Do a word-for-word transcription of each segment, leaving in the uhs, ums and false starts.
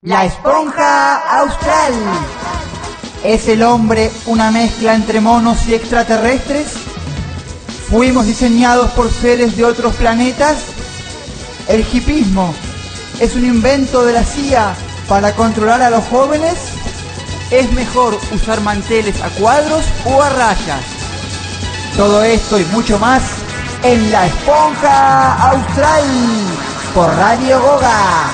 La esponja austral. ¿Es el hombre una mezcla entre monos y extraterrestres? ¿Fuimos diseñados por seres de otros planetas? ¿El hipismo es un invento de la C I A para controlar a los jóvenes? ¿Es mejor usar manteles a cuadros o a rayas? Todo esto y mucho más en La Esponja Austral por Radio Goga.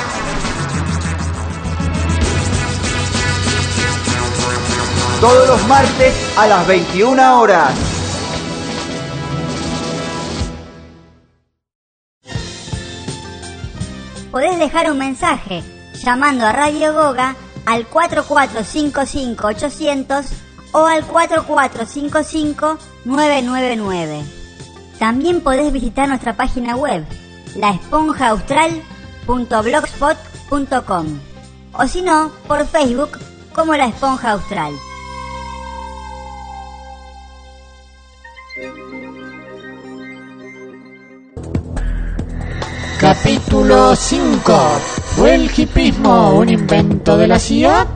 Todos los martes a las veintiuna horas. Podés dejar un mensaje llamando a Radio Goga al cuatro cuatro cinco cinco ochocientos o al cuatro cuatro cinco cinco nueve nueve nueve. También podés visitar nuestra página web la esponja austral punto blogspot punto com o si no, por Facebook como La Esponja Austral. Capítulo cinco. ¿Fue el hipismo un invento de la C I A?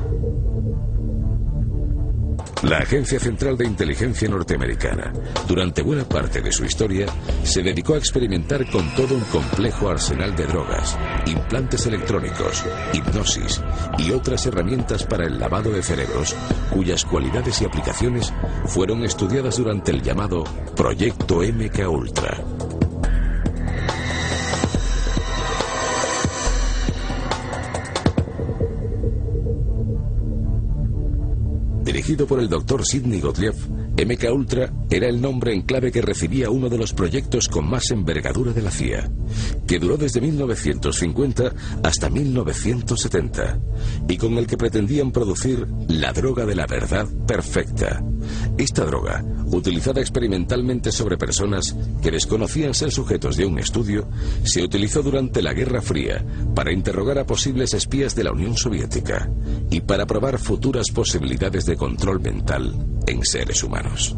La Agencia Central de Inteligencia Norteamericana, durante buena parte de su historia, se dedicó a experimentar con todo un complejo arsenal de drogas, implantes electrónicos, hipnosis y otras herramientas para el lavado de cerebros, cuyas cualidades y aplicaciones fueron estudiadas durante el llamado Proyecto M K Ultra. Dirigido por el doctor Sidney Gottlieb, M K Ultra era el nombre en clave que recibía uno de los proyectos con más envergadura de la C I A, que duró desde mil novecientos cincuenta hasta mil novecientos setenta, y con el que pretendían producir la droga de la verdad perfecta. Esta droga, utilizada experimentalmente sobre personas que desconocían ser sujetos de un estudio, se utilizó durante la Guerra Fría para interrogar a posibles espías de la Unión Soviética y para probar futuras posibilidades de control mental en seres humanos.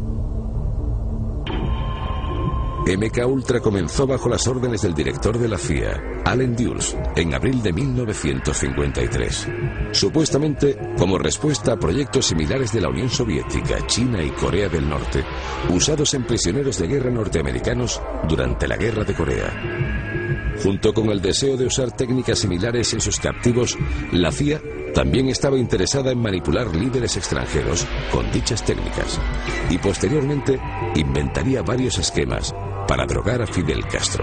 M K Ultra comenzó bajo las órdenes del director de la C I A, Allen Dulles, en abril de mil novecientos cincuenta y tres, supuestamente como respuesta a proyectos similares de la Unión Soviética, China y Corea del Norte, usados en prisioneros de guerra norteamericanos durante la Guerra de Corea. Junto con el deseo de usar técnicas similares en sus captivos, la C I A también estaba interesada en manipular líderes extranjeros con dichas técnicas, y posteriormente inventaría varios esquemas para drogar a Fidel Castro.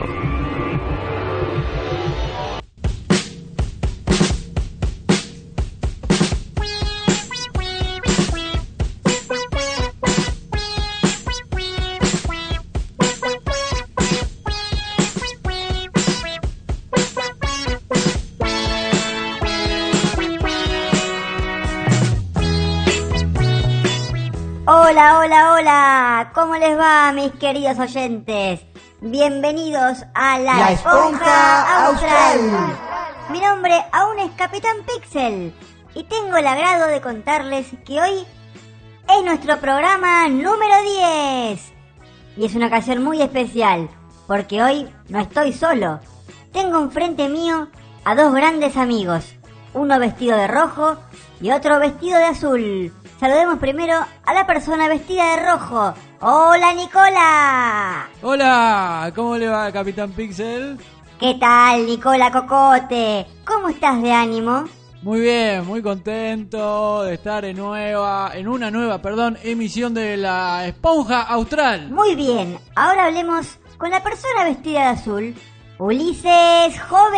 Hola, hola, hola, ¿cómo les va, mis queridos oyentes? Bienvenidos a La, La Esponja, Esponja Austral. Austral. Mi nombre aún es Capitán Pixel y tengo el agrado de contarles que hoy es nuestro programa número diez. Y es una ocasión muy especial, porque hoy no estoy solo. Tengo enfrente mío a dos grandes amigos, uno vestido de rojo y otro vestido de azul. Saludemos primero a la persona vestida de rojo. ¡Hola, Nicola! Hola, ¿cómo le va, Capitán Pixel? ¿Qué tal, Nicola Cocote? ¿Cómo estás de ánimo? Muy bien, muy contento de estar en nueva, en una nueva, perdón, emisión de La Esponja Austral. Muy bien, ahora hablemos con la persona vestida de azul, Ulises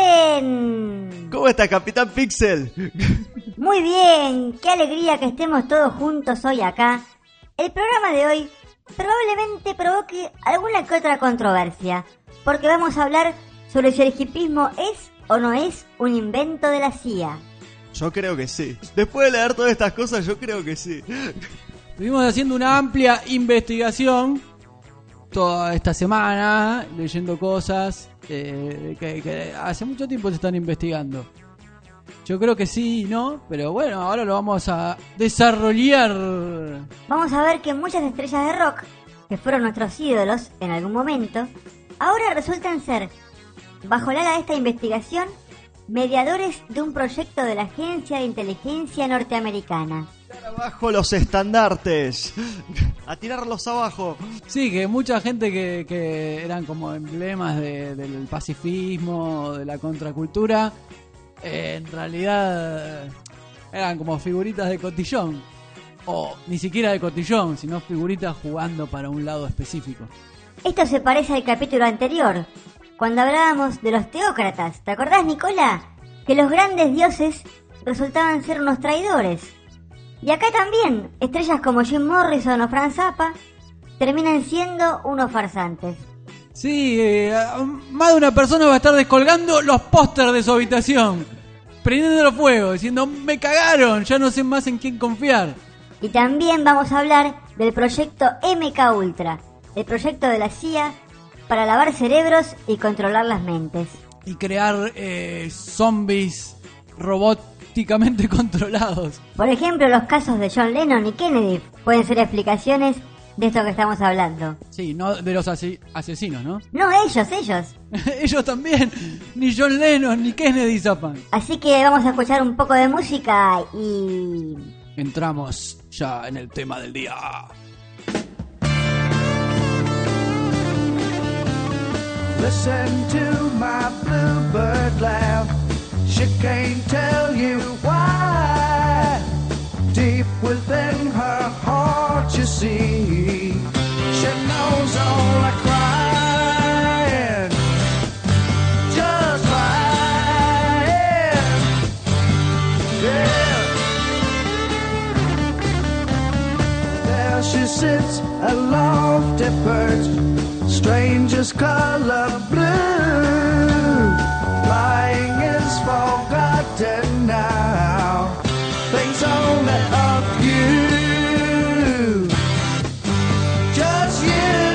Joven. ¿Cómo está, Capitán Pixel? Muy bien, qué alegría que estemos todos juntos hoy acá. El programa de hoy probablemente provoque alguna que otra controversia, porque vamos a hablar sobre si el hipismo es o no es un invento de la C I A. Yo creo que sí. Después de leer todas estas cosas, yo creo que sí. Estuvimos haciendo una amplia investigación toda esta semana, leyendo cosas eh, que, que hace mucho tiempo se están investigando. Yo creo que sí, ¿no? Pero bueno, ahora lo vamos a desarrollar. Vamos a ver que muchas estrellas de rock, que fueron nuestros ídolos en algún momento, ahora resultan ser, bajo el ala de esta investigación, mediadores de un proyecto de la Agencia de Inteligencia Norteamericana. Tirar abajo los estandartes. A tirarlos abajo. Sí, que mucha gente que, que eran como emblemas de, del pacifismo, de la contracultura, eh, en realidad eran como figuritas de cotillón. O ni siquiera de cotillón, sino figuritas jugando para un lado específico. Esto se parece al capítulo anterior, cuando hablábamos de los teócratas. ¿Te acordás, Nicola? Que los grandes dioses resultaban ser unos traidores. Y acá también, estrellas como Jim Morrison o Frank Zappa terminan siendo unos farsantes. Sí, eh, más de una persona va a estar descolgando los pósters de su habitación, prendiéndolo fuego, diciendo, me cagaron, ya no sé más en quién confiar. Y también vamos a hablar del proyecto M K Ultra, el proyecto de la C I A para lavar cerebros y controlar las mentes. Y crear eh, zombies robóticamente controlados. Por ejemplo, los casos de John Lennon y Kennedy pueden ser explicaciones de esto que estamos hablando. Sí, no de los ase- asesinos, ¿no? No, ellos, ellos. Ellos también, ni John Lennon ni Kennedy zapan. Así que vamos a escuchar un poco de música y... Entramos ya en el tema del día. Listen to my bluebird laugh. She can't tell you why. Deep within her heart, you see, she knows all the crying, just crying. Yeah. There she sits, aloft at perch, stranger's color blue. Flying is forgotten now. Things only of you, just you.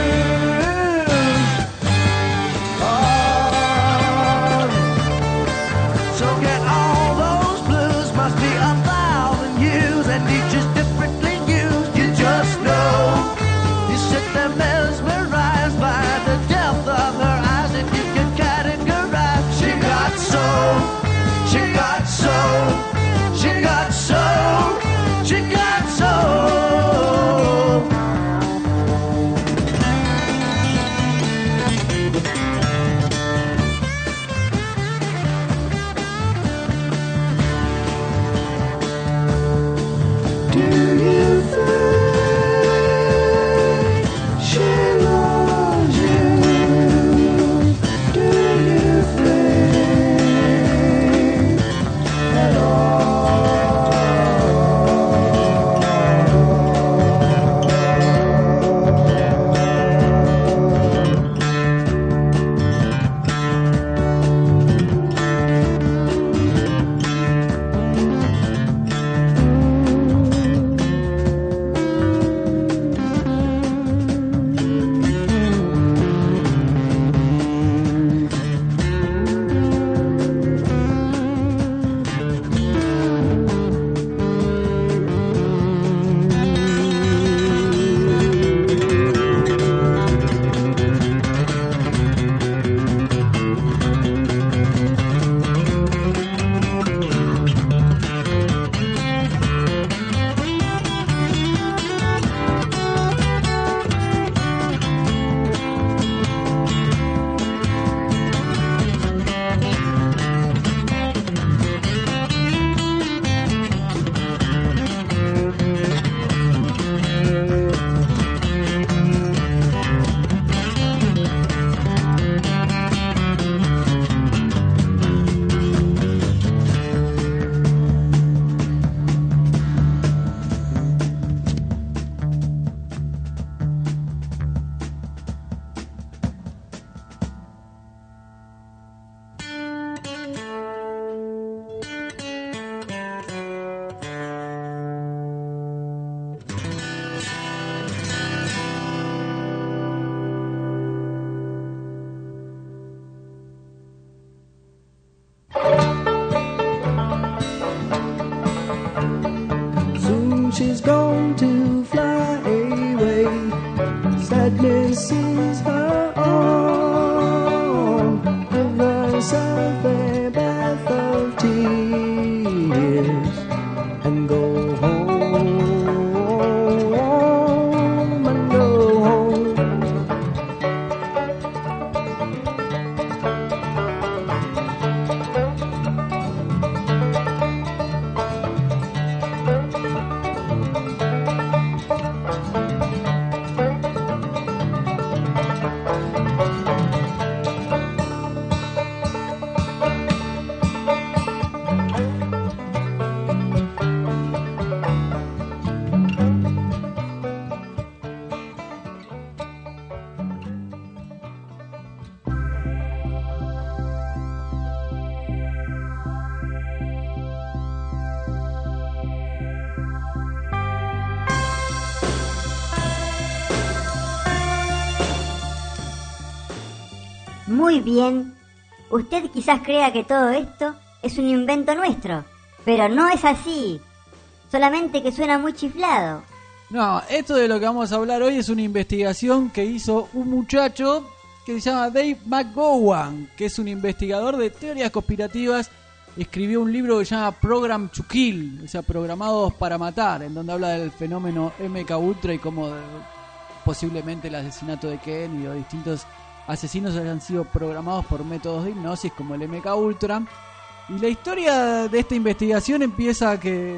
Oh, so get all those blues. Must be a thousand years and each is differently used. You just know. You sit there mesmerized by the depth of her eyes, and you can categorize. She got soul, she got soul, she got soul, she got soul. Do you think she loves you? Do you think at soon she's going to fly away. Sadness is her own, ever so very bad. Muy bien. Usted quizás crea que todo esto es un invento nuestro, pero no es así. Solamente que suena muy chiflado. No, esto de lo que vamos a hablar hoy es una investigación que hizo un muchacho que se llama Dave McGowan, que es un investigador de teorías conspirativas. Escribió un libro que se llama Program to Kill, o sea, programados para matar, en donde habla del fenómeno M K Ultra y cómo de, posiblemente el asesinato de Kennedy o distintos asesinos hayan sido programados por métodos de hipnosis como el M K Ultra. Y la historia de esta investigación empieza que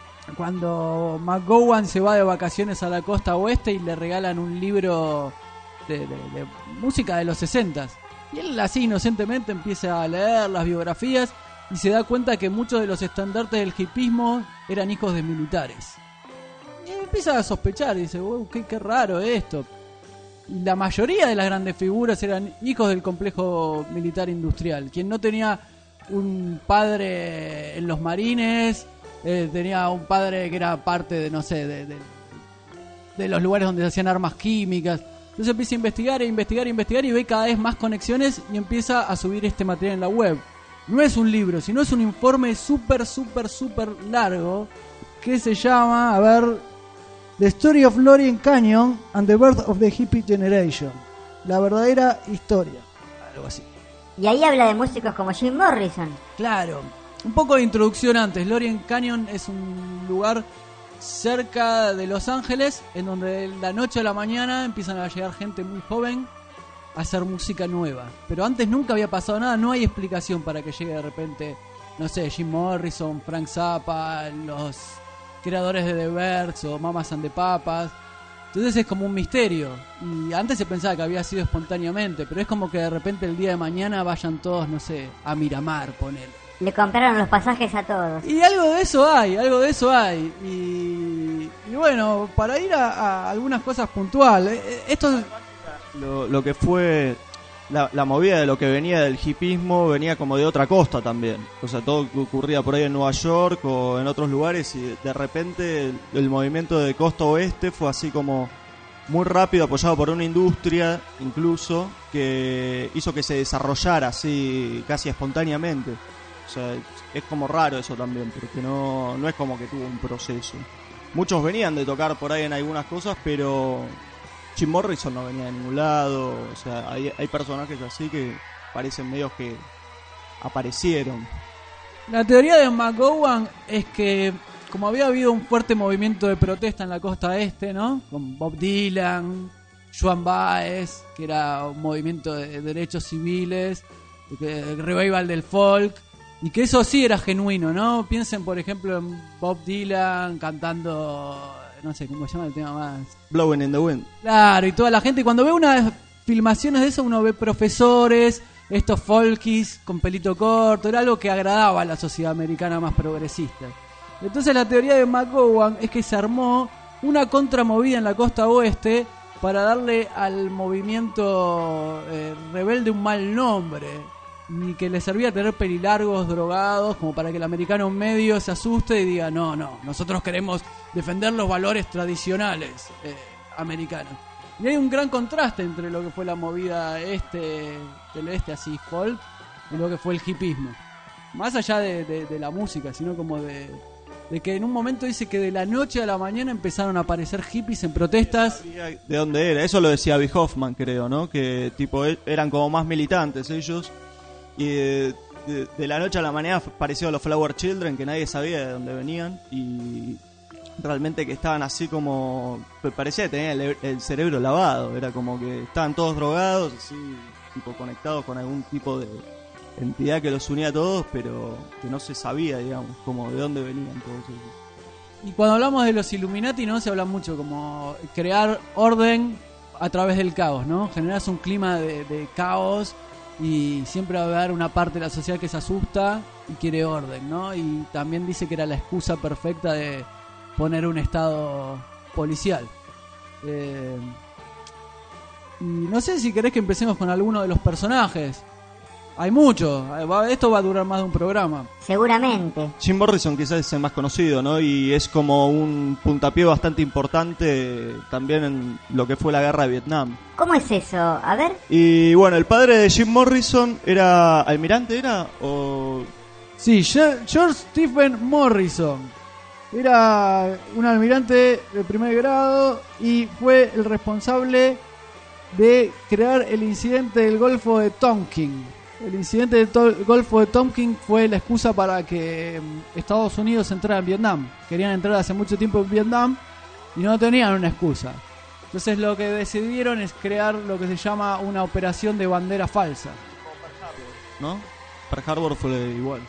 cuando McGowan se va de vacaciones a la costa oeste y le regalan un libro de, de, de música de los sesentas. Y él así inocentemente empieza a leer las biografías y se da cuenta que muchos de los estandartes del hipismo eran hijos de militares. Y empieza a sospechar y dice, wow, qué, qué raro esto. Y la mayoría de las grandes figuras eran hijos del complejo militar industrial. Quien no tenía un padre en los marines, eh, tenía un padre que era parte de, no sé, de, de, de los lugares donde se hacían armas químicas. Entonces empieza a investigar e investigar e investigar y ve cada vez más conexiones y empieza a subir este material en la web. No es un libro, sino es un informe súper, súper, súper largo que se llama, a ver, The Story of Lorien Canyon and the Birth of the Hippie Generation. La verdadera historia. Algo así. Y ahí habla de músicos como Jim Morrison. Claro. Un poco de introducción antes. Lorien Canyon es un lugar cerca de Los Ángeles en donde de la noche a la mañana empiezan a llegar gente muy joven a hacer música nueva. Pero antes nunca había pasado nada. No hay explicación para que llegue de repente, no sé, Jim Morrison, Frank Zappa, los creadores de The Byrds o Mamas and the Papas. Entonces es como un misterio. Y antes se pensaba que había sido espontáneamente, pero es como que de repente el día de mañana vayan todos, no sé, a Miramar, poner. Le compraron los pasajes a todos. Y algo de eso hay, algo de eso hay. Y, y bueno, para ir a, a algunas cosas puntuales, esto... Lo, lo que fue la, la movida de lo que venía del hipismo venía como de otra costa también. O sea, todo ocurría por ahí en Nueva York o en otros lugares y de repente el, el movimiento de costa oeste fue así como muy rápido, apoyado por una industria incluso que hizo que se desarrollara así casi espontáneamente. O sea, es como raro eso también, porque no, no es como que tuvo un proceso. Muchos venían de tocar por ahí en algunas cosas, pero Jim Morrison no venía de ningún lado. O sea, hay, hay personajes así que parecen medios que aparecieron. La teoría de McGowan es que como había habido un fuerte movimiento de protesta en la costa este, ¿no? Con Bob Dylan, Joan Baez, que era un movimiento de derechos civiles, el revival del folk, y que eso sí era genuino, ¿no? Piensen, por ejemplo, en Bob Dylan cantando, no sé, ¿cómo se llama el tema más? Blowing in the Wind. Claro, y toda la gente, y cuando ve unas filmaciones de eso, uno ve profesores, estos folkies con pelito corto, era algo que agradaba a la sociedad americana más progresista. Entonces la teoría de McGowan es que se armó una contramovida en la costa oeste para darle al movimiento eh, rebelde un mal nombre, y que le servía tener pelilargos drogados como para que el americano medio se asuste y diga no, no, nosotros queremos defender los valores tradicionales eh, americanos. Y hay un gran contraste entre lo que fue la movida este del este así folk y lo que fue el hipismo, más allá de, de, de la música, sino como de, de que en un momento dice que de la noche a la mañana empezaron a aparecer hippies en protestas. ¿De dónde era? Eso lo decía Abby Hoffman, creo, ¿no? Que tipo eran como más militantes ellos. Y de, de, de la noche a la mañana pareció a los Flower Children, que nadie sabía de dónde venían. Y realmente que estaban así como... Parecía que tenían el, el cerebro lavado. Era como que estaban todos drogados, así, tipo conectados con algún tipo de entidad que los unía a todos, pero que no se sabía, digamos, como de dónde venían todos ellos. Y cuando hablamos de los Illuminati, ¿no? Se habla mucho como crear orden a través del caos, ¿no? Generas un clima de, de caos y siempre va a haber una parte de la sociedad que se asusta y quiere orden, ¿no? Y también dice que era la excusa perfecta de poner un estado policial. Eh, y no sé si querés que empecemos con alguno de los personajes. Hay mucho. Esto va a durar más de un programa. Seguramente. Jim Morrison quizás es el más conocido, ¿no? Y es como un puntapié bastante importante también en lo que fue la guerra de Vietnam. ¿Cómo es eso? A ver. Y bueno, el padre de Jim Morrison era almirante, ¿era? O... Sí, George Stephen Morrison. Era un almirante de primer grado y fue el responsable de crear el incidente del Golfo de Tonkin. El incidente del to- Golfo de Tonkin fue la excusa para que um, Estados Unidos entrara en Vietnam. Querían entrar hace mucho tiempo en Vietnam y no tenían una excusa. Entonces lo que decidieron es crear lo que se llama una operación de bandera falsa. ¿No? Para Harbor fue igual.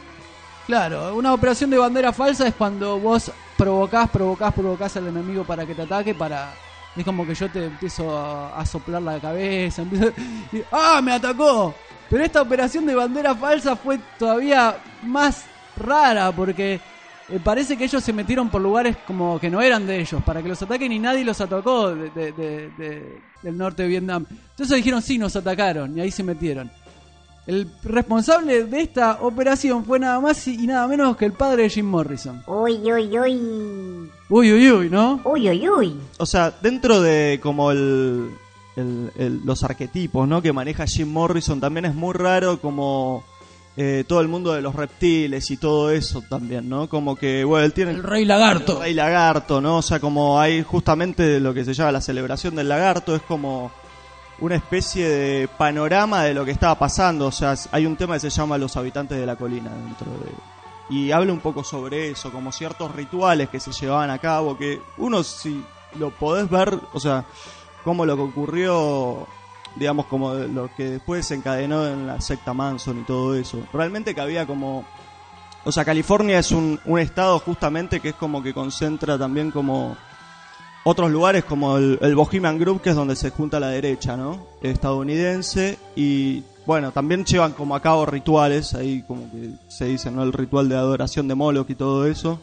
Claro, una operación de bandera falsa es cuando vos provocás, provocás, provocás al enemigo para que te ataque, para... Es como que yo te empiezo a, a soplar la cabeza, empiezo, y, ¡ah, me atacó! Pero esta operación de bandera falsa fue todavía más rara porque eh, parece que ellos se metieron por lugares como que no eran de ellos para que los ataquen y nadie los atacó de, de, de, de, del norte de Vietnam. Entonces dijeron sí, nos atacaron y ahí se metieron. El responsable de esta operación fue nada más y nada menos que el padre de Jim Morrison. Uy, uy, uy. Uy, uy, uy, ¿no? Uy, uy, uy. O sea, dentro de como el, el, el- los arquetipos, ¿no? que maneja Jim Morrison, también es muy raro como eh, todo el mundo de los reptiles y todo eso también, ¿no? Como que, bueno, él tiene... El rey lagarto. El rey lagarto, ¿no? O sea, como hay justamente lo que se llama la celebración del lagarto, es como una especie de panorama de lo que estaba pasando. O sea, hay un tema que se llama Los habitantes de la colina dentro de... Y habla un poco sobre eso, como ciertos rituales que se llevaban a cabo, que uno si lo podés ver, o sea, como lo que ocurrió, digamos, como lo que después se encadenó en la secta Manson y todo eso. Realmente que había como... O sea, California es un, un estado justamente que es como que concentra también como otros lugares como el, el Bohemian Group, que es donde se junta la derecha, ¿no? Estadounidense. Y bueno, también llevan como a cabo rituales, ahí como que se dice, ¿no? El ritual de adoración de Moloch y todo eso.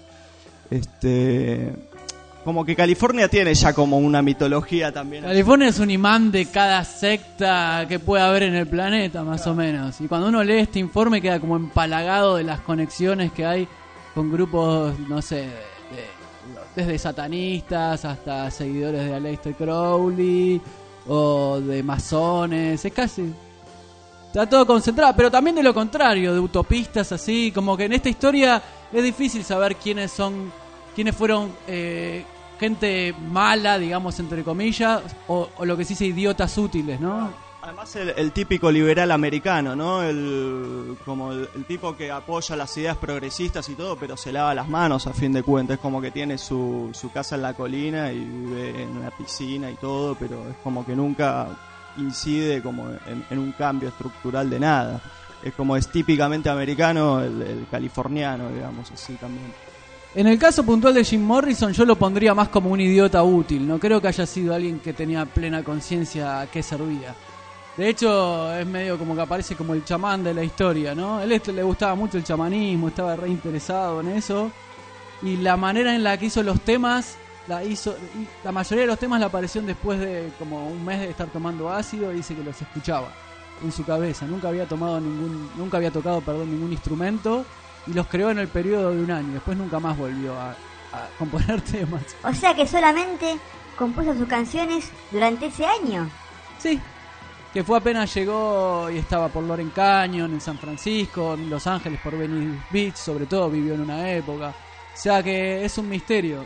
Este... Como que California tiene ya como una mitología también. California es un imán de cada secta que puede haber en el planeta, más o menos. Y cuando uno lee este informe queda como empalagado de las conexiones que hay con grupos, no sé, de- de- desde satanistas hasta seguidores de Aleister Crowley o de masones. Es casi... Está todo concentrado, pero también de lo contrario, de utopistas así, como que en esta historia es difícil saber quiénes son, quiénes fueron eh, gente mala, digamos, entre comillas, o, o lo que se dice idiotas útiles, ¿no? Además el, el típico liberal americano, ¿no? El, como el, el tipo que apoya las ideas progresistas y todo, pero se lava las manos a fin de cuentas. Es como que tiene su, su casa en la colina y vive en una piscina y todo, pero es como que nunca incide como en, en un cambio estructural de nada. Es como es típicamente americano el, el californiano, digamos, así también. En el caso puntual de Jim Morrison yo lo pondría más como un idiota útil, no creo que haya sido alguien que tenía plena conciencia a qué servía. De hecho es medio como que aparece como el chamán de la historia, ¿no? A él este le gustaba mucho el chamanismo, estaba re interesado en eso, y la manera en la que hizo los temas, la hizo, la mayoría de los temas la aparecieron después de como un mes de estar tomando ácido, y dice que los escuchaba en su cabeza, nunca había tomado ningún, nunca había tocado, perdón, ningún instrumento, y los creó en el periodo de un año. Después nunca más volvió a, a componer temas. O sea que solamente compuso sus canciones durante ese año. Sí, que fue apenas llegó y estaba por Loren Canyon, en San Francisco, en Los Ángeles, por Venice Beach, sobre todo vivió en una época. O sea que es un misterio.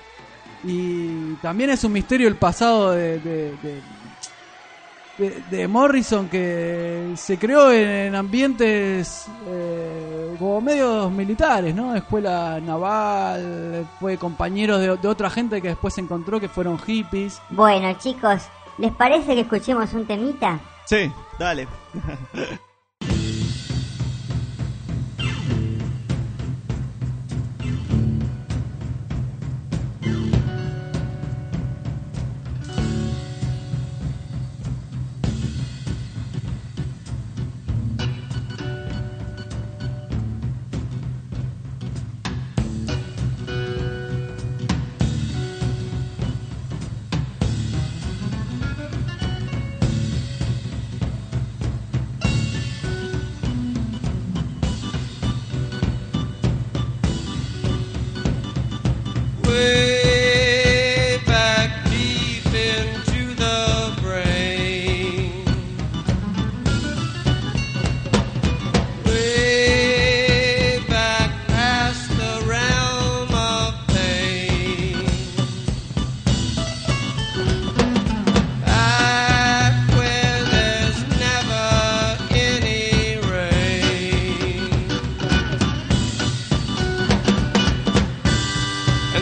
Y también es un misterio el pasado de, de, de, de, de Morrison, que se creó en, en ambientes eh, como medios militares, ¿no? Escuela naval, fue compañero de, de otra gente que después se encontró que fueron hippies. Bueno, chicos, ¿les parece que escuchemos un temita? Sí, dale.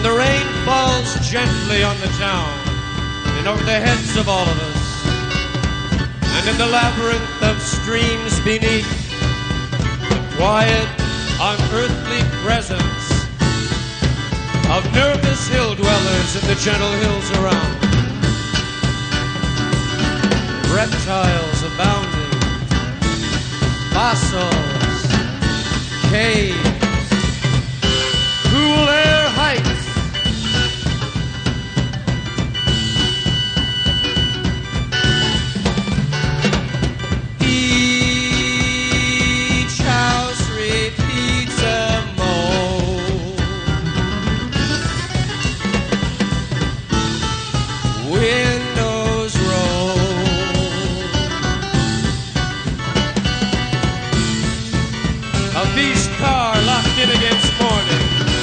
the rain falls gently on the town and over the heads of all of us, and in the labyrinth of streams beneath, the quiet, unearthly presence of nervous hill dwellers in the gentle hills around, reptiles abounding, fossils, caves, cool air heights. Each house repeats a mode. Windows roll. A beast car locked in against morning.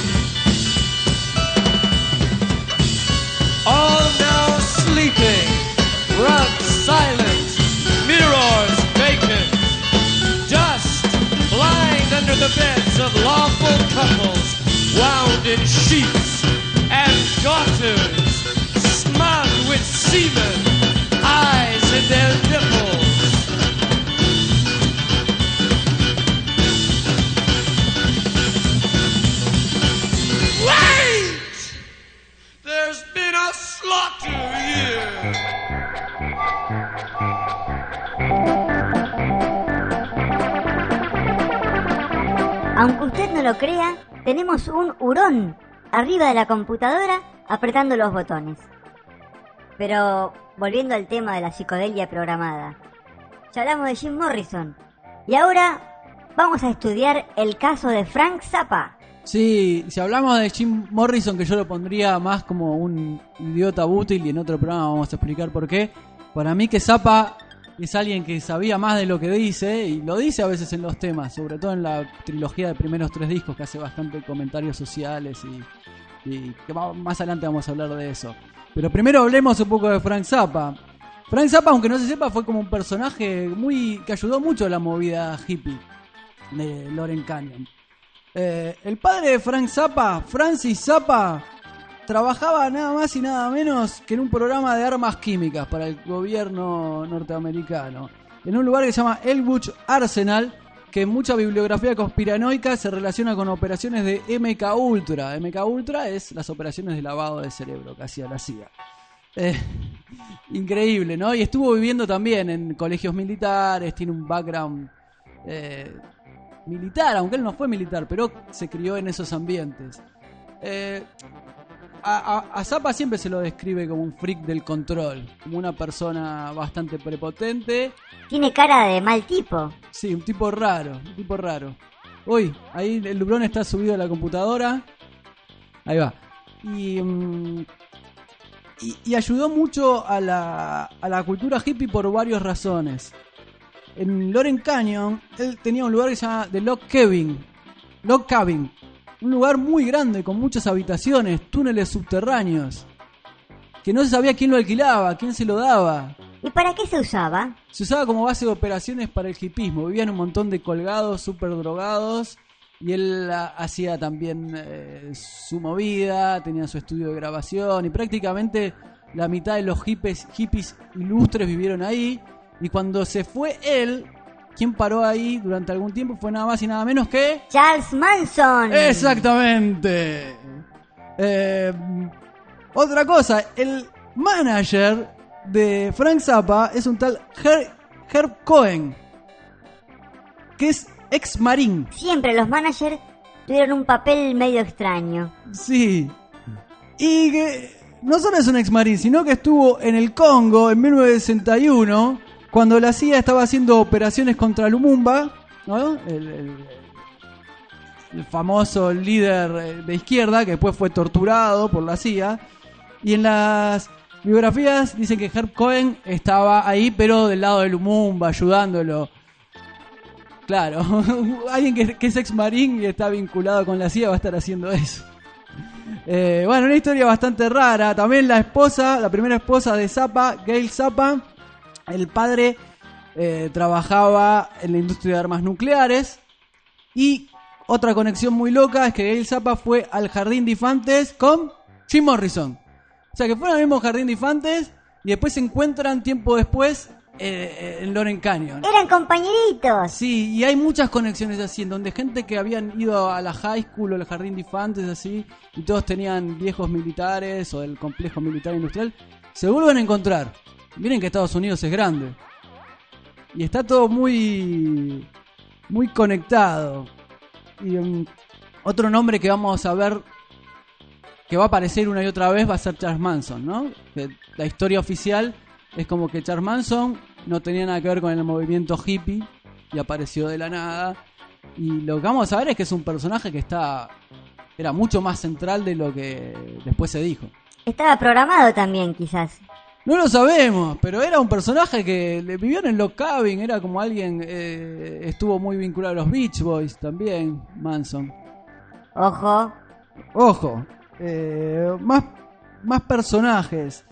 All now sleeping, rugs silent, mirrors vacant, dust blind under the beds of lawful couples, wound in sheets, and daughters smug with semen, eyes in their nipples. Wait! There's been a slaughter here. Aunque usted no lo crea, tenemos un hurón arriba de la computadora apretando los botones. Pero volviendo al tema de la psicodelia programada, ya hablamos de Jim Morrison y ahora vamos a estudiar el caso de Frank Zappa. Sí, si hablamos de Jim Morrison, que yo lo pondría más como un idiota útil, y en otro programa vamos a explicar por qué. Para mí que Zappa es alguien que sabía más de lo que dice, y lo dice a veces en los temas, sobre todo en la trilogía de primeros tres discos, que hace bastante comentarios sociales y, y que más adelante vamos a hablar de eso. Pero primero hablemos un poco de Frank Zappa. Frank Zappa, aunque no se sepa, fue como un personaje muy que ayudó mucho a la movida hippie de Loren Canyon. Eh, el padre de Frank Zappa, Francis Zappa, trabajaba nada más y nada menos que en un programa de armas químicas para el gobierno norteamericano, en un lugar que se llama Elwood Arsenal, que en mucha bibliografía conspiranoica se relaciona con operaciones de M K Ultra. M K Ultra es las operaciones de lavado de cerebro que hacía la C I A. Eh, increíble, ¿no? Y estuvo viviendo también en colegios militares, tiene un background eh, militar, aunque él no fue militar, pero se crió en esos ambientes. Eh, a, a, a Zappa siempre se lo describe como un freak del control, como una persona bastante prepotente. Tiene cara de mal tipo. Sí, un tipo raro, un tipo raro. Uy, ahí el Lubrón está subido a la computadora. Ahí va. Y, um, y, y ayudó mucho a la, a la cultura hippie por varias razones. En Loren Canyon, él tenía un lugar que se llama The Log Cabin. Log Cabin. Un lugar muy grande, con muchas habitaciones, túneles subterráneos. Que no se sabía quién lo alquilaba, quién se lo daba. ¿Y para qué se usaba? Se usaba como base de operaciones para el hipismo. Vivían un montón de colgados, súper drogados. Y él a, hacía también eh, su movida, tenía su estudio de grabación. Y prácticamente la mitad de los hippies, hippies ilustres vivieron ahí. Y cuando se fue él, quien paró ahí durante algún tiempo fue nada más y nada menos que... Charles Manson. Exactamente. Eh, otra cosa, el manager de Frank Zappa es un tal Herb, Herb Cohen, que es ex marín. Siempre los managers tuvieron un papel medio extraño. Sí. Y que no solo es un ex marín, sino que estuvo en el Congo en mil novecientos sesenta y uno, cuando la C I A estaba haciendo operaciones contra Lumumba, ¿no? El, el, el famoso líder de izquierda, que después fue torturado por la C I A. Y en las biografías dicen que Herb Cohen estaba ahí, pero del lado de Lumumba, ayudándolo. Claro, alguien que, que es ex marín y está vinculado con la C I A va a estar haciendo eso. Eh, bueno, una historia bastante rara. También la esposa, la primera esposa de Zappa, Gail Zappa, el padre eh, trabajaba en la industria de armas nucleares. Y otra conexión muy loca es que Gail Zappa fue al Jardín de Infantes con Jim Morrison. O sea, que fueron al mismo Jardín de Infantes y después se encuentran tiempo después eh, en Loren Canyon. Eran compañeritos. Sí, y hay muchas conexiones así, en donde gente que habían ido a la high school o al Jardín de Infantes, así, y todos tenían viejos militares o del complejo militar industrial, se vuelven a encontrar. Miren que Estados Unidos es grande. Y está todo muy, muy conectado. Y um, otro nombre que vamos a ver que va a aparecer una y otra vez va a ser Charles Manson, ¿no? Que la historia oficial es como que Charles Manson no tenía nada que ver con el movimiento hippie y apareció de la nada. Y lo que vamos a ver es que es un personaje que está era mucho más central de lo que después se dijo. Estaba programado también, quizás. No lo sabemos, pero era un personaje que le vivió en el Log Cabin, era como alguien, eh, estuvo muy vinculado a los Beach Boys también, Manson. Ojo. Ojo, eh, más, más personajes.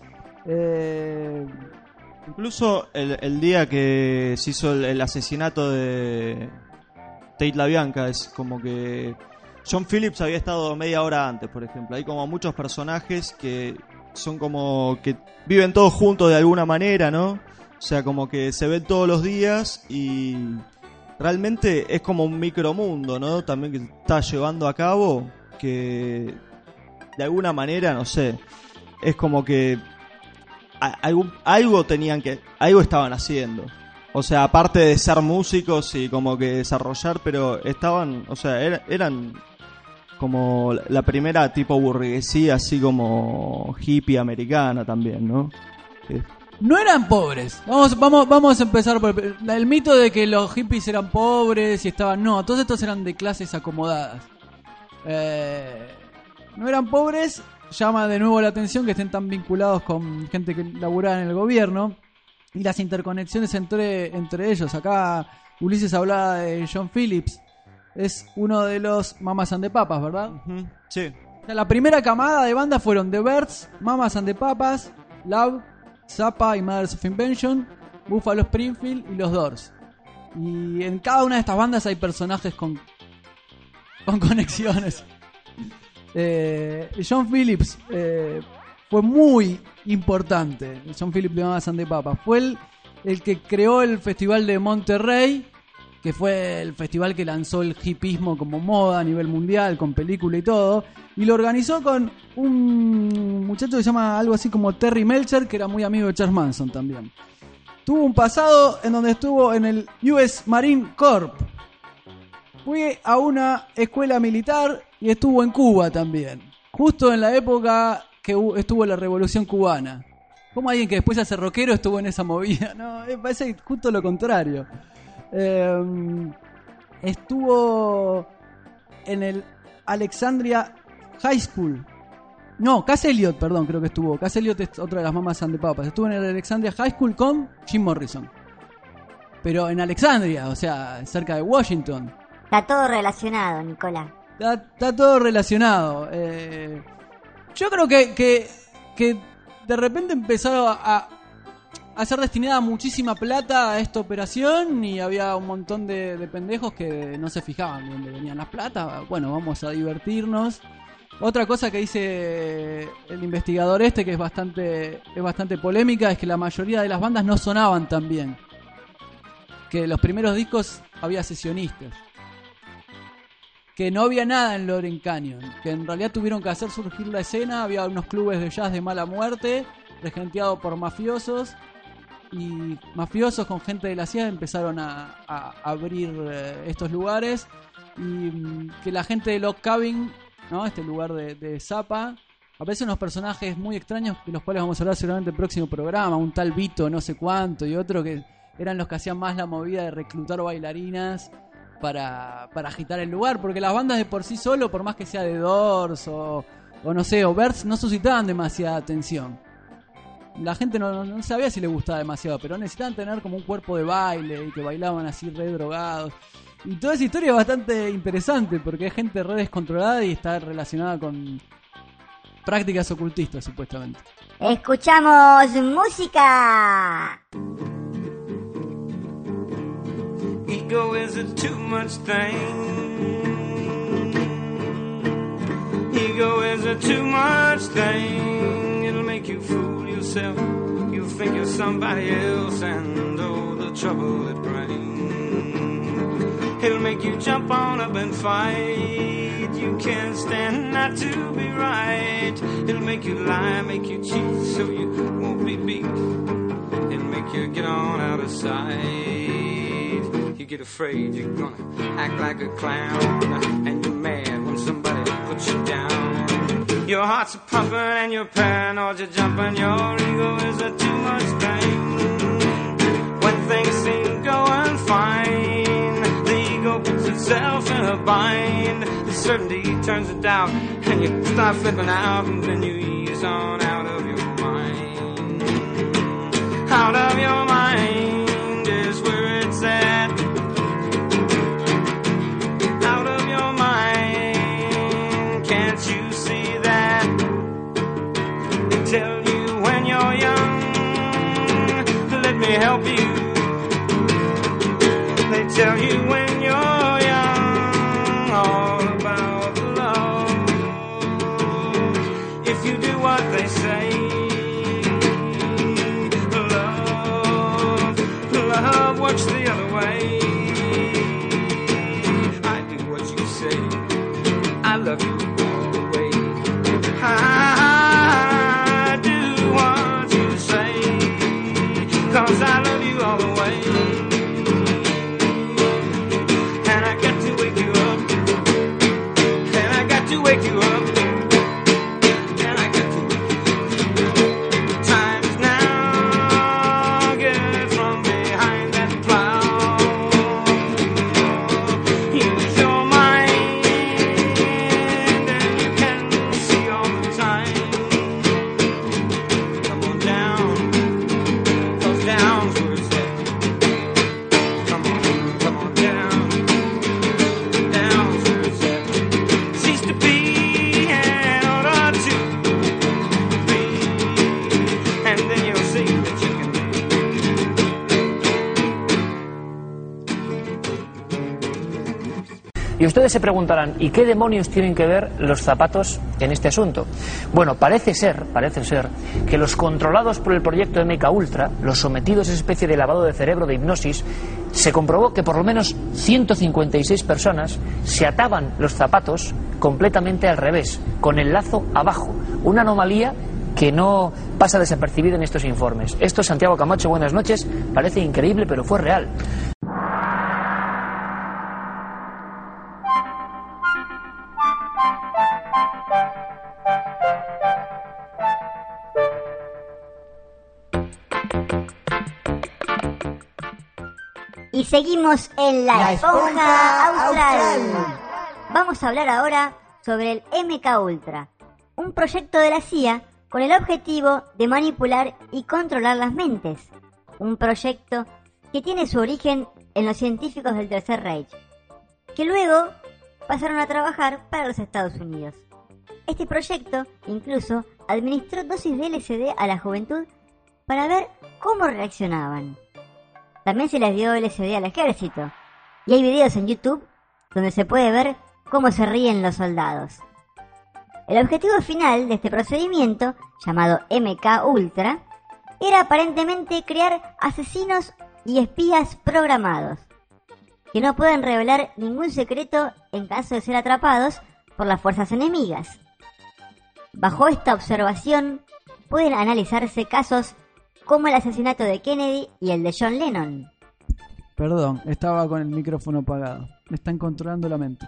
Eh, Incluso el, el día que se hizo el, el asesinato de Tate LaBianca, es como que John Phillips había estado media hora antes, por ejemplo. Hay como muchos personajes que son como que viven todos juntos de alguna manera, ¿no? O sea, como que se ven todos los días y realmente es como un micromundo, ¿no? También que está llevando a cabo, que de alguna manera, no sé, es como que algo, algo tenían que, algo estaban haciendo. O sea, aparte de ser músicos y como que desarrollar, pero estaban, o sea, era, eran como la primera tipo burguesía, así como hippie americana también, ¿no? Sí. No eran pobres. Vamos, vamos, vamos a empezar por el, el mito de que los hippies eran pobres y estaban. No, todos estos eran de clases acomodadas. Eh, no eran pobres. Llama de nuevo la atención que estén tan vinculados con gente que laburaba en el gobierno y las interconexiones entre, entre ellos. Acá Ulises hablaba de John Phillips. Es uno de los Mamas and the Papas, ¿verdad? Uh-huh. Sí. O sea, la primera camada de bandas fueron The Byrds, Mamas and the Papas, Love, Zappa y Mothers of Invention, Buffalo Springfield y los Doors. Y en cada una de estas bandas hay personajes con, con conexiones. Eh, John Phillips eh, fue muy importante. John Phillips de Mamas and the Papas fue el, el que creó el festival de Monterrey, que fue el festival que lanzó el hippismo como moda a nivel mundial, con película y todo, y lo organizó con un muchacho que se llama algo así como Terry Melcher, que era muy amigo de Charles Manson también. Tuvo un pasado en donde estuvo en el U S Marine Corps, fue a una escuela militar y estuvo en Cuba también, justo en la época que estuvo la Revolución Cubana. Como alguien que después hace rockero estuvo en esa movida, no, me parece justo lo contrario. Eh, estuvo en el Alexandria High School. No, Cass Elliot, perdón, creo que estuvo. Cass Elliot es otra de las Mamas and the Papas. Estuvo en el Alexandria High School con Jim Morrison. Pero en Alexandria, o sea, cerca de Washington. Está todo relacionado, Nicolás. Está, está todo relacionado. Eh, yo creo que, que, que de repente empezaron a... a ser destinada muchísima plata a esta operación y había un montón de, de pendejos que no se fijaban de dónde venían las plata. Bueno, vamos a divertirnos. Otra cosa que dice el investigador este, que es bastante es bastante polémica, es que la mayoría de las bandas no sonaban tan bien. Que los primeros discos había sesionistas. Que no había nada en Loren Canyon. Que en realidad tuvieron que hacer surgir la escena. Había unos clubes de jazz de mala muerte, regenteados por mafiosos. Y mafiosos con gente de la C I A empezaron a, a abrir eh, estos lugares. Y mm, que la gente de Log Cabin, ¿no? Este lugar de, de Zappa, aparecen unos personajes muy extraños de los cuales vamos a hablar seguramente en el próximo programa. Un tal Vito no sé cuánto y otro que eran los que hacían más la movida de reclutar bailarinas para, para agitar el lugar. Porque las bandas de por sí solo, por más que sea de Doors o, o no sé, o Byrds, no suscitaban demasiada atención. La gente no, no, no sabía si le gustaba demasiado, pero necesitaban tener como un cuerpo de baile y que bailaban así re drogados. Y toda esa historia es bastante interesante porque hay gente re descontrolada y está relacionada con prácticas ocultistas, supuestamente. ¡Escuchamos música! Ego isn't too much thing. Ego is a too much thing. It'll make you fool yourself. You think you're somebody else, and oh, the trouble it brings. It'll make you jump on up and fight. You can't stand not to be right. It'll make you lie, make you cheat, so you won't be beat. It'll make you get on out of sight. You get afraid you're gonna act like a clown, and you're mad when somebody puts you down. Your heart's a pumping and you're paranoid, you're jumping. Your ego is a too much thing. When things seem going fine, the ego puts itself in a bind. The certainty turns to doubt, and you start flipping out, and then you ease on out of your mind. Out of your mind is where it's at. Out of your mind, can't you see that? They tell you when you're young, let me help you. They tell you when you're young, all about love. If you do what they say, love, love works the other way. I do what you say, I love you all the way. I do what you say, 'cause I love you all the way. And I got to wake you up, and I got to wake you up, and I got to wake you up. Time is now, get from behind that plow. Use your mind, and you can see all the time. Come on down, 'cause down's where it's at. Come on, come on down, down's where it's at. Cease to be in order to be, and then you'll see that you can be. Y ustedes se preguntarán, ¿y qué demonios tienen que ver los zapatos en este asunto? Bueno, parece ser, parece ser que los controlados por el proyecto M K Ultra, los sometidos a esa especie de lavado de cerebro de hipnosis, se comprobó que por lo menos ciento cincuenta y seis personas se ataban los zapatos completamente al revés, con el lazo abajo, una anomalía que no pasa desapercibida en estos informes. Esto es Santiago Camacho, buenas noches, parece increíble pero fue real. Y seguimos en La, La Esponja, Esponja Austral. Austral. Vamos a hablar ahora sobre el M K Ultra, un proyecto de la C I A con el objetivo de manipular y controlar las mentes. Un proyecto que tiene su origen en los científicos del Tercer Reich, que luego pasaron a trabajar para los Estados Unidos. Este proyecto incluso administró dosis de L S D a la juventud para ver cómo reaccionaban. También se les dio L S D al ejército, y hay videos en YouTube donde se puede ver cómo se ríen los soldados. El objetivo final de este procedimiento, llamado M K Ultra, era aparentemente crear asesinos y espías programados, que no pueden revelar ningún secreto en caso de ser atrapados por las fuerzas enemigas. Bajo esta observación, pueden analizarse casos como el asesinato de Kennedy y el de John Lennon. Perdón, estaba con el micrófono apagado. Me están controlando la mente.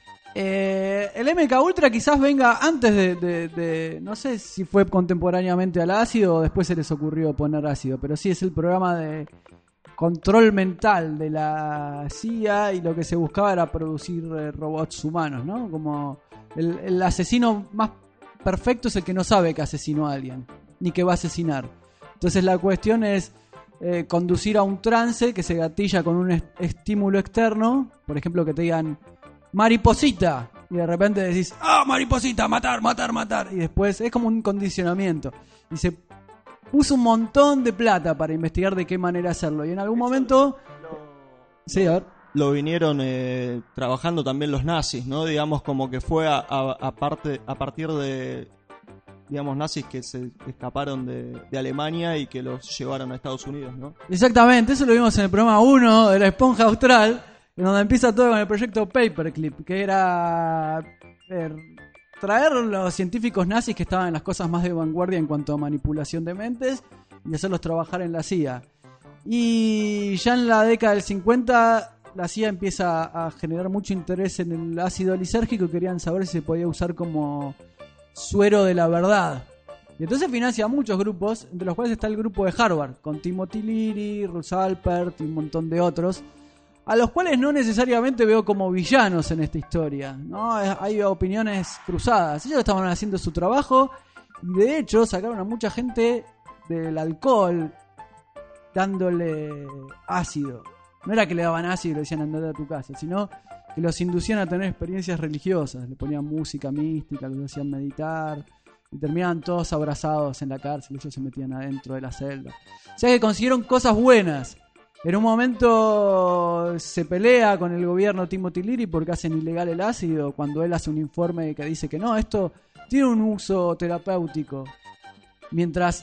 Eh, el M K Ultra quizás venga antes de, de, de... No sé si fue contemporáneamente al ácido o después se les ocurrió poner ácido, pero sí es el programa de control mental de la C I A, y lo que se buscaba era producir eh, robots humanos, ¿no? Como el, el asesino más perfecto es el que no sabe que asesinó a alguien, ni que va a asesinar. Entonces la cuestión es eh, conducir a un trance que se gatilla con un est- estímulo externo, por ejemplo que te digan mariposita, y de repente decís, ah, mariposita, matar, matar, matar, y después es como un condicionamiento, y se puso un montón de plata para investigar de qué manera hacerlo, y en algún momento... Sí, a ver. lo vinieron eh, trabajando también los nazis, ¿no? Digamos como que fue a, a, a, parte, a partir de, digamos, nazis que se escaparon de, de Alemania y que los llevaron a Estados Unidos, ¿no? Exactamente, eso lo vimos en el programa uno de la Esponja Austral, en donde empieza todo con el proyecto Paperclip, que era eh, traer los científicos nazis que estaban en las cosas más de vanguardia en cuanto a manipulación de mentes y hacerlos trabajar en la C I A. Y ya en la década del cincuenta la C I A empieza a generar mucho interés en el ácido lisérgico y querían saber si se podía usar como suero de la verdad. Y entonces financia muchos grupos, entre los cuales está el grupo de Harvard, con Timothy Leary, Russ Alpert y un montón de otros, a los cuales no necesariamente veo como villanos en esta historia, ¿no? Hay opiniones cruzadas. Ellos estaban haciendo su trabajo y de hecho sacaron a mucha gente del alcohol dándole ácido. No era que le daban ácido y le decían andate a tu casa, sino que los inducían a tener experiencias religiosas. Le ponían música mística, los hacían meditar y terminaban todos abrazados en la cárcel. Ellos se metían adentro de la celda. O sea que consiguieron cosas buenas. En un momento se pelea con el gobierno Timothy Leary porque hacen ilegal el ácido, cuando él hace un informe que dice que no, esto tiene un uso terapéutico. Mientras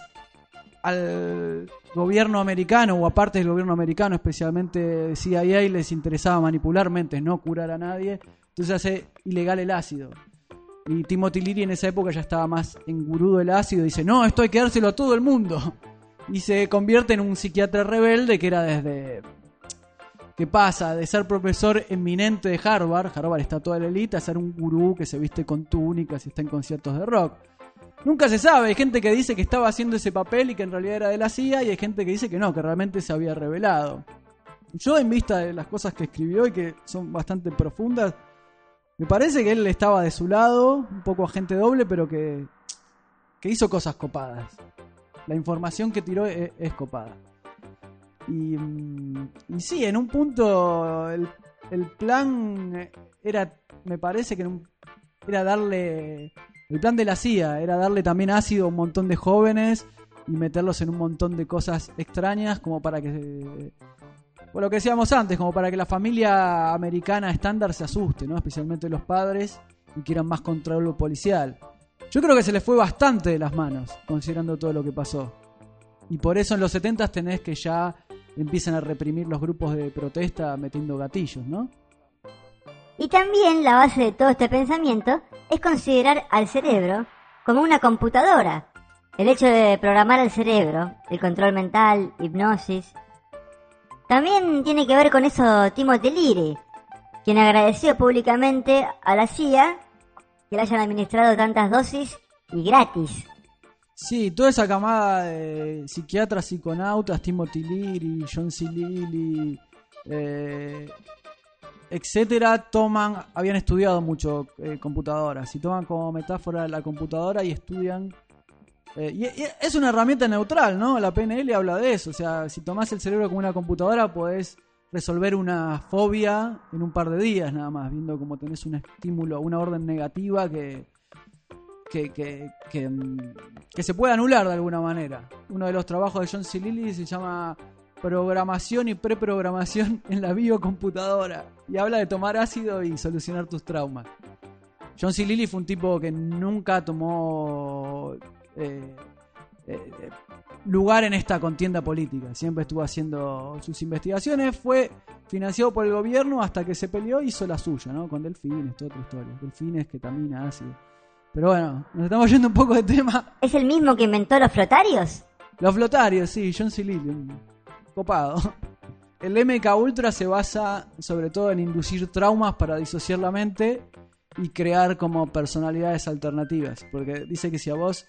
al gobierno americano, o a partes del gobierno americano, especialmente C I A, les interesaba manipular mentes, no curar a nadie, entonces hace ilegal el ácido. Y Timothy Leary en esa época ya estaba más engurudo del ácido, dice, no, esto hay que dárselo a todo el mundo. Y se convierte en un psiquiatra rebelde que era desde... ¿Qué pasa? De ser profesor eminente de Harvard, Harvard está toda la élite, a ser un gurú que se viste con túnicas y está en conciertos de rock. Nunca se sabe, hay gente que dice que estaba haciendo ese papel y que en realidad era de la C I A, y hay gente que dice que no, que realmente se había revelado. Yo, en vista de las cosas que escribió y que son bastante profundas, me parece que él estaba de su lado, un poco agente doble, pero que, que hizo cosas copadas. La información que tiró es, es copada. Y, y sí, en un punto el, el plan era, me parece que en un, era darle... El plan de la C I A era darle también ácido a un montón de jóvenes y meterlos en un montón de cosas extrañas como para que... Por lo que decíamos antes, como para que la familia americana estándar se asuste, ¿no? Especialmente los padres, y quieran más control policial. Yo creo que se les fue bastante de las manos, considerando todo lo que pasó. Y por eso en los setentas tenés que ya empiezan a reprimir los grupos de protesta metiendo gatillos, ¿no? Y también la base de todo este pensamiento es considerar al cerebro como una computadora. El hecho de programar el cerebro, el control mental, hipnosis. También tiene que ver con eso Timothy Leary, quien agradeció públicamente a la C I A que le hayan administrado tantas dosis y gratis. Sí, toda esa camada de psiquiatras, psiconautas, Timothy Leary, John C. Lilly, eh, etcétera, toman, habían estudiado mucho eh, computadoras y toman como metáfora la computadora y estudian. Eh, y, y es una herramienta neutral, ¿no? La P N L habla de eso. O sea, si tomás el cerebro como una computadora, podés resolver una fobia en un par de días nada más, viendo cómo tenés un estímulo, una orden negativa que, que, que, que, que se puede anular de alguna manera. Uno de los trabajos de John C. Lilly se llama Programación y Preprogramación en la Biocomputadora y habla de tomar ácido y solucionar tus traumas. John C. Lilly fue un tipo que nunca tomó eh, eh, lugar en esta contienda política, siempre estuvo haciendo sus investigaciones, fue financiado por el gobierno hasta que se peleó y hizo la suya, ¿no? Con delfines, toda otra historia, delfines, ketamina, ácido. Pero bueno, nos estamos yendo un poco de tema. ¿Es el mismo que inventó los flotarios? Los flotarios, sí, John C. Lilly, copado. El M K Ultra se basa sobre todo en inducir traumas para disociar la mente y crear como personalidades alternativas, porque dice que si a vos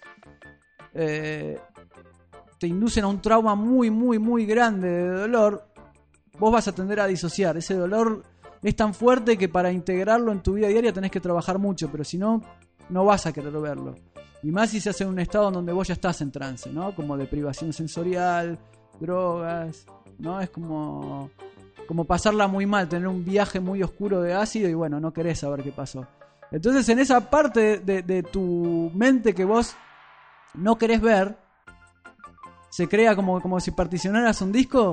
eh, te inducen a un trauma muy, muy, muy grande de dolor, vos vas a tender a disociar. Ese dolor es tan fuerte que para integrarlo en tu vida diaria tenés que trabajar mucho, pero si no, no vas a querer verlo. Y más si se hace en un estado en donde vos ya estás en trance, ¿no? Como deprivación sensorial, drogas, ¿no? Es como, como pasarla muy mal, tener un viaje muy oscuro de ácido y bueno, no querés saber qué pasó. Entonces en esa parte de, de tu mente que vos no querés ver, se crea como, como si particionaras un disco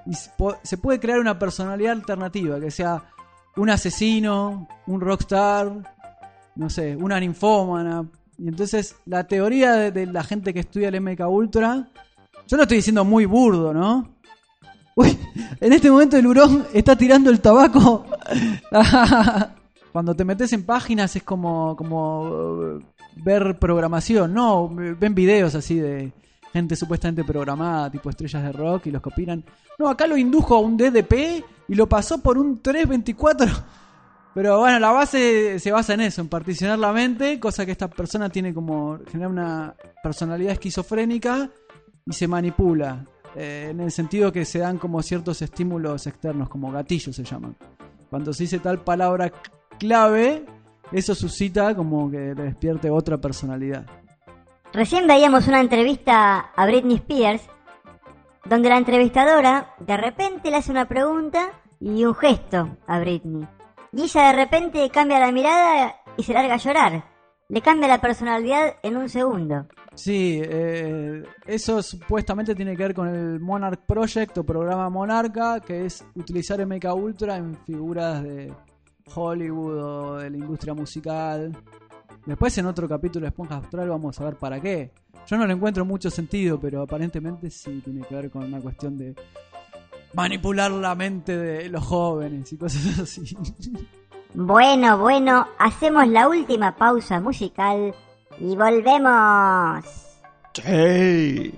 y se puede crear una personalidad alternativa, que sea un asesino, un rockstar, no sé, una ninfómana. Y entonces la teoría de, de la gente que estudia el M K Ultra, yo lo estoy diciendo muy burdo, ¿no? Uy, en este momento el hurón está tirando el tabaco. Cuando te metes en páginas es como, como ver programación, ¿no? Ven videos así de gente supuestamente programada, tipo estrellas de rock, y los que opinan. No, acá lo indujo a un D D P y lo pasó por un tres veinticuatro. Pero bueno, la base se basa en eso, en particionar la mente, cosa que esta persona tiene como generar una personalidad esquizofrénica y se manipula. Eh, en el sentido que se dan como ciertos estímulos externos, como gatillos se llaman. Cuando se dice tal palabra clave, eso suscita como que le despierte otra personalidad. Recién veíamos una entrevista a Britney Spears, donde la entrevistadora de repente le hace una pregunta y un gesto a Britney. Y ella de repente cambia la mirada y se larga a llorar. Le cambia la personalidad en un segundo. Sí, eh, eso supuestamente tiene que ver con el Monarch Project o programa Monarca, que es utilizar M K Ultra en figuras de Hollywood o de la industria musical. Después en otro capítulo de Esponja Astral vamos a ver para qué. Yo no le encuentro mucho sentido, pero aparentemente sí tiene que ver con una cuestión de manipular la mente de los jóvenes y cosas así. Bueno, bueno, hacemos la última pausa musical y volvemos. Sí.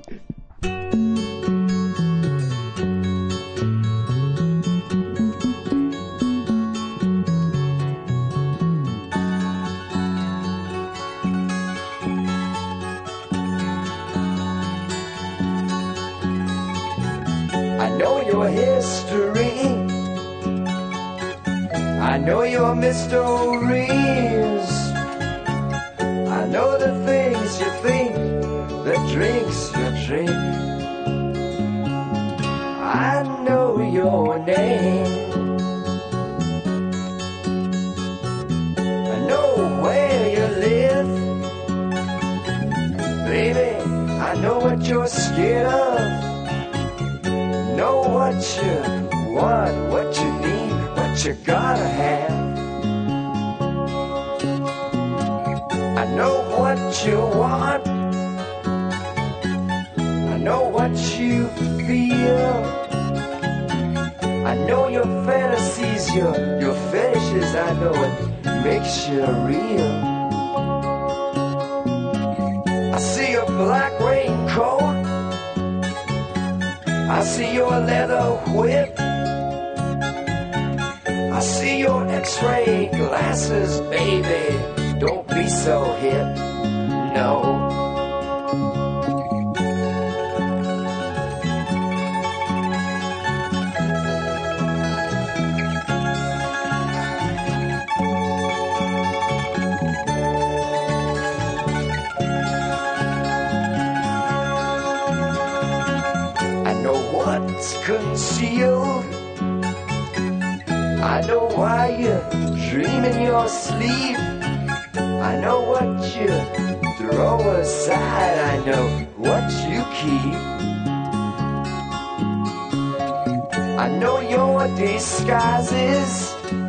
I know your history, I know your mysteries, I know the things you think, the drinks you drink, I know your name, I know where you live, baby, I know what you're scared of. Know what you want, what you need, what you gotta have. I know what you want, I know what you feel, I know your fantasies, your, your fetishes, I know it makes you real. I see your black raincoat, I see your leather whip, I see your x-ray glasses, baby, don't be so hip, no. Concealed, I know why you dream in your sleep, I know what you throw aside, I know what you keep, I know your disguises,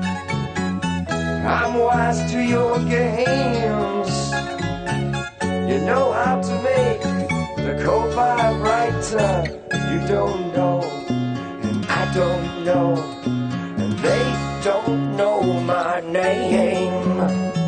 I'm wise to your games, you know how to make the co-fi brighter, you don't know, I don't know, and they don't know my name.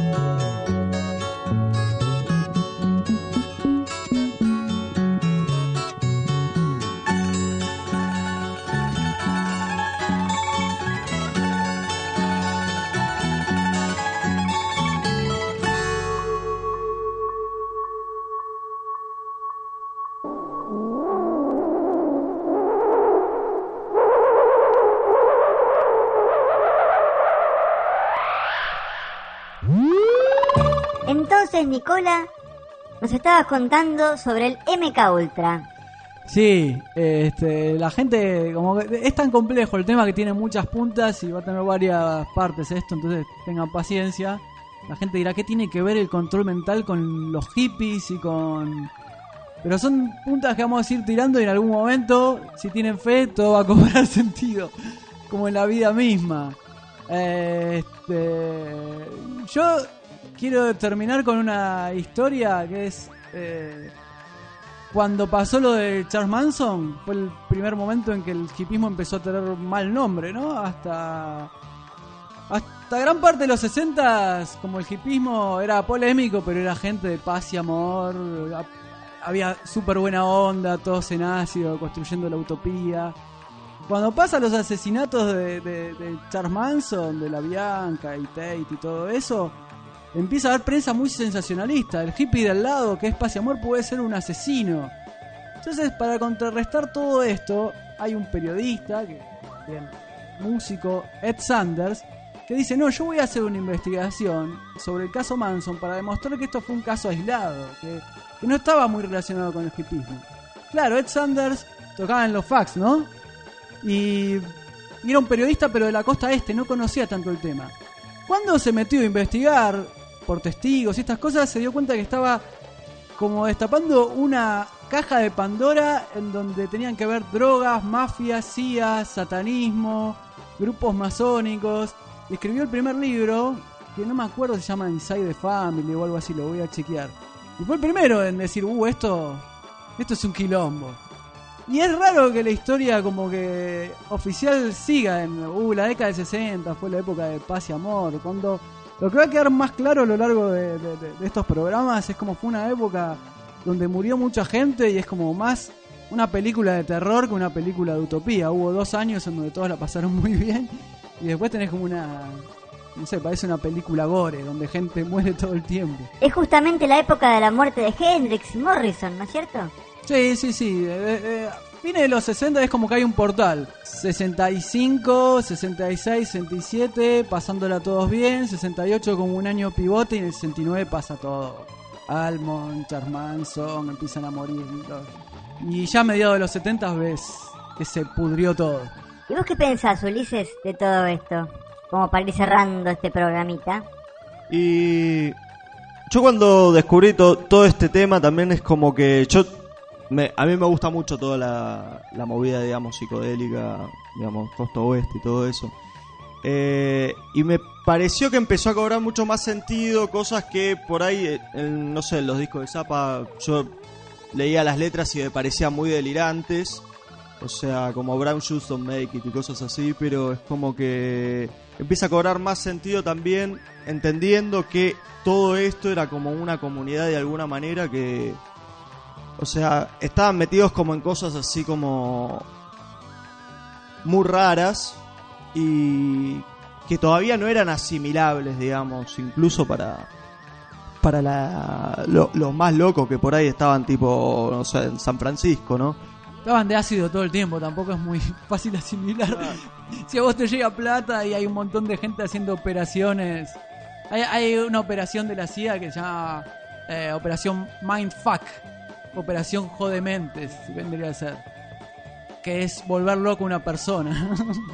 Entonces, Nicola, nos estabas contando sobre el M K Ultra. Sí, este, la gente, como que es tan complejo el tema que tiene muchas puntas y va a tener varias partes esto, entonces tengan paciencia. La gente dirá, ¿qué tiene que ver el control mental con los hippies y con Pero son puntas que vamos a ir tirando y en algún momento, si tienen fe, todo va a cobrar sentido, como en la vida misma. Este, yo quiero terminar con una historia que es... Eh, cuando pasó lo de Charles Manson, fue el primer momento en que el hipismo empezó a tener mal nombre, ¿no? Hasta... Hasta gran parte de los sesentas, como el hipismo era polémico, pero era gente de paz y amor, había súper buena onda, todos en ácido, construyendo la utopía. Cuando pasan los asesinatos de, de, de Charles Manson, de la Bianca y Tate y todo eso, empieza a haber prensa muy sensacionalista. El hippie de al lado, que es paz y amor, puede ser un asesino. Entonces, para contrarrestar todo esto, hay un periodista, que, bien, músico, Ed Sanders, que dice, no, yo voy a hacer una investigación sobre el caso Manson para demostrar que esto fue un caso aislado, que, que no estaba muy relacionado con el hipismo. Claro, Ed Sanders tocaba en los fax, ¿no? Y, y era un periodista, pero de la costa este, no conocía tanto el tema. Cuando se metió a investigar por testigos y estas cosas, se dio cuenta que estaba como destapando una caja de Pandora en donde tenían que ver drogas, mafias, C I A, satanismo, grupos masónicos. Y escribió el primer libro, que no me acuerdo si se llama Inside the Family o algo así, lo voy a chequear. Y fue el primero en decir, uh, esto, esto es un quilombo. Y es raro que la historia como que oficial siga en, uh, la década del sesenta, fue la época de paz y amor. Cuando lo que va a quedar más claro a lo largo de, de, de, de estos programas es como fue una época donde murió mucha gente y es como más una película de terror que una película de utopía. Hubo dos años en donde todos la pasaron muy bien. Y después tenés como una, no sé, parece una película gore, donde gente muere todo el tiempo. Es justamente la época de la muerte de Hendrix y Morrison, ¿no es cierto? Sí, sí, sí. Eh, eh, fines de los sesenta es como que hay un portal. sesenta y cinco, sesenta y seis, sesenta y siete, pasándola todos bien. sesenta y ocho como un año pivote y en el sesenta y nueve pasa todo. Almond, Charles Manson, empiezan a morir. Y ya a mediados de los setenta ves que se pudrió todo. ¿Y vos qué pensás, Ulises, de todo esto? Como para ir cerrando este programita. Y yo cuando descubrí to- todo este tema también es como que yo me, a mí me gusta mucho toda la, la movida, digamos, psicodélica, digamos, costa oeste y todo eso. Eh, y me pareció que empezó a cobrar mucho más sentido, cosas que por ahí, en, no sé, en los discos de Zappa, yo leía las letras y me parecían muy delirantes. O sea, como Brown Shoes Don't Make It y cosas así, pero es como que empieza a cobrar más sentido también, entendiendo que todo esto era como una comunidad de alguna manera que, o sea, estaban metidos como en cosas así como muy raras y que todavía no eran asimilables, digamos, incluso para para la, lo, los más locos que por ahí estaban, tipo, no sé, en San Francisco, ¿no? Estaban de ácido todo el tiempo, tampoco es muy fácil asimilar. Claro. Si a vos te llega plata y hay un montón de gente haciendo operaciones. Hay, hay una operación de la C I A que se llama eh, Operación Mindfuck, Operación Jodementes, si vendría a ser, que es volver loco a una persona.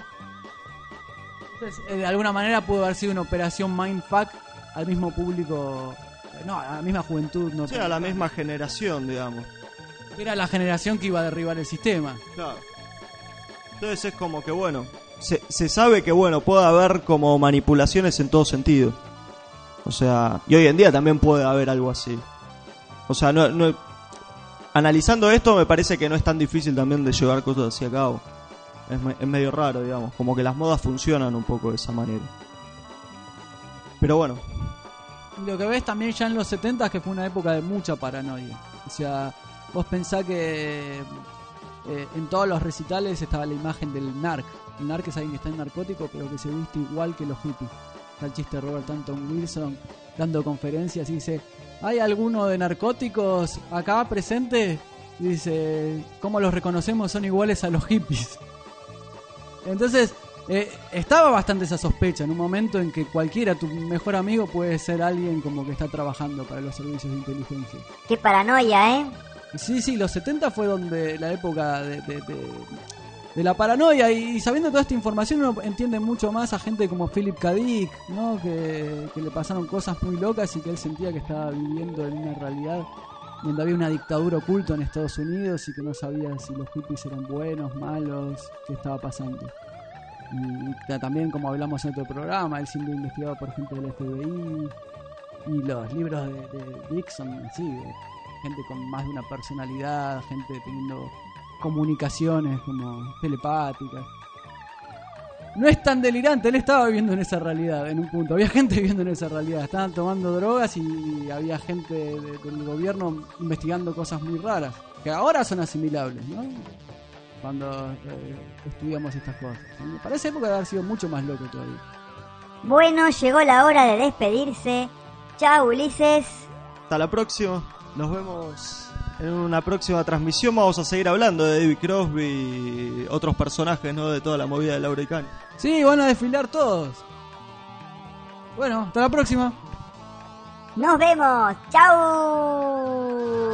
Entonces, eh, de alguna manera pudo haber sido una Operación Mindfuck al mismo público, eh, no, a la misma juventud. No, sí, a la misma generación, digamos. Era la generación que iba a derribar el sistema. Claro. Entonces es como que, bueno, se, se sabe que, bueno, puede haber como manipulaciones en todo sentido. O sea, y hoy en día también puede haber algo así. O sea, no, no, analizando esto me parece que no es tan difícil también de llevar cosas así a cabo. Es, me, es medio raro, digamos, como que las modas funcionan un poco de esa manera. Pero bueno. Lo que ves también ya en los setenta que fue una época de mucha paranoia. O sea, vos pensás que eh, en todos los recitales estaba la imagen del narc. El narc es alguien que está en narcótico, pero que se viste igual que los hippies. Está el chiste de Robert Anton Wilson dando conferencias y dice: ¿hay alguno de narcóticos acá presente? Y dice: ¿cómo los reconocemos? Son iguales a los hippies. Entonces, eh, estaba bastante esa sospecha en un momento en que cualquiera, tu mejor amigo, puede ser alguien como que está trabajando para los servicios de inteligencia. Qué paranoia, ¿eh? Sí, sí, los setenta fue donde la época de, de, de, de la paranoia, y sabiendo toda esta información uno entiende mucho más a gente como Philip K. Dick, ¿no? Que, que le pasaron cosas muy locas y que él sentía que estaba viviendo en una realidad donde había una dictadura oculta en Estados Unidos y que no sabía si los hippies eran buenos, malos, qué estaba pasando. Y también, como hablamos en otro programa, él siendo investigado por gente del F B I, y los libros de, de Dixon, sí, de gente con más de una personalidad, gente teniendo comunicaciones como telepáticas. No es tan delirante, él estaba viviendo en esa realidad en un punto. Había gente viviendo en esa realidad, estaban tomando drogas y había gente de, del gobierno investigando cosas muy raras, que ahora son asimilables, ¿no? Cuando eh, estudiamos estas cosas. Para esa época debe haber sido mucho más loco todavía. Bueno, llegó la hora de despedirse. Chao, Ulises. Hasta la próxima. Nos vemos en una próxima transmisión. Vamos a seguir hablando de David Crosby y otros personajes, ¿no? De toda la movida de Laura y Kanye. Sí, van a desfilar todos. Bueno, hasta la próxima. Nos vemos. Chao.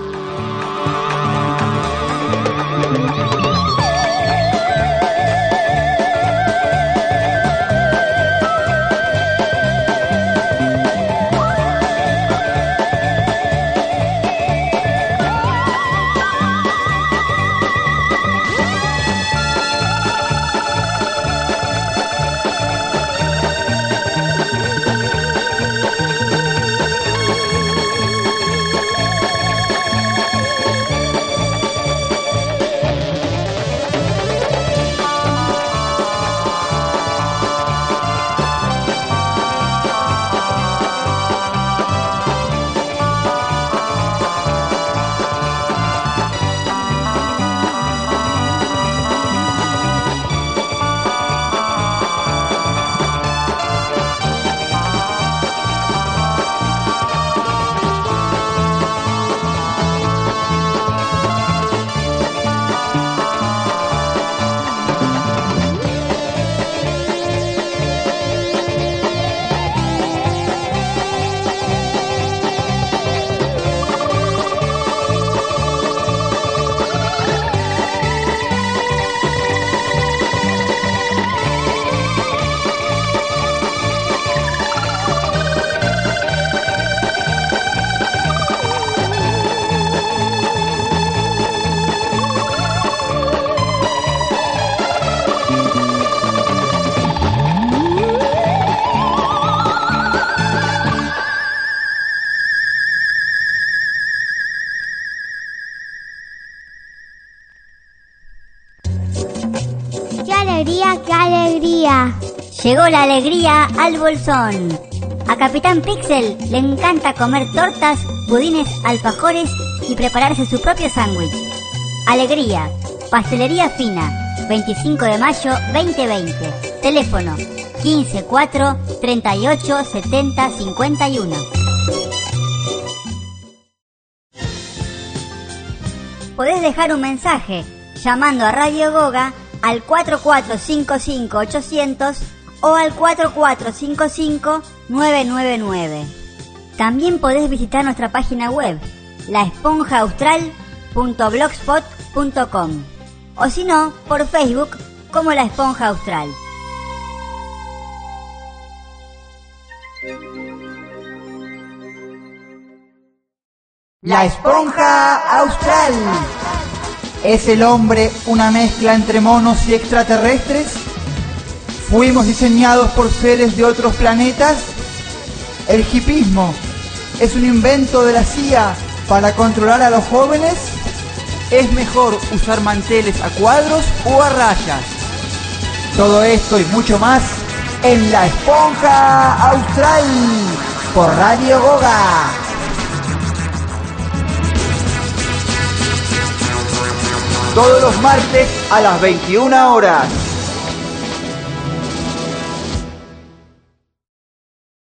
¡Qué alegría! Llegó la alegría al bolsón. A Capitán Pixel le encanta comer tortas, budines, alfajores y prepararse su propio sándwich. Alegría, pastelería fina, veinticinco de mayo veinte veinte. Teléfono quince cuatro treinta y ocho setenta cincuenta y uno. Podés dejar un mensaje llamando a Radio Goga al cuatro cuatro cinco cinco ochocientos o al cuatro cuatro cinco cinco nueve nueve nueve. También podés visitar nuestra página web, la esponja austral punto blogspot punto com, o si no, por Facebook como La Esponja Austral. La Esponja Austral. ¿Es el hombre una mezcla entre monos y extraterrestres? ¿Fuimos diseñados por seres de otros planetas? ¿El hipismo es un invento de la C I A para controlar a los jóvenes? ¿Es mejor usar manteles a cuadros o a rayas? Todo esto y mucho más en La Esponja Austral por Radio Goga. Todos los martes a las veintiuna horas.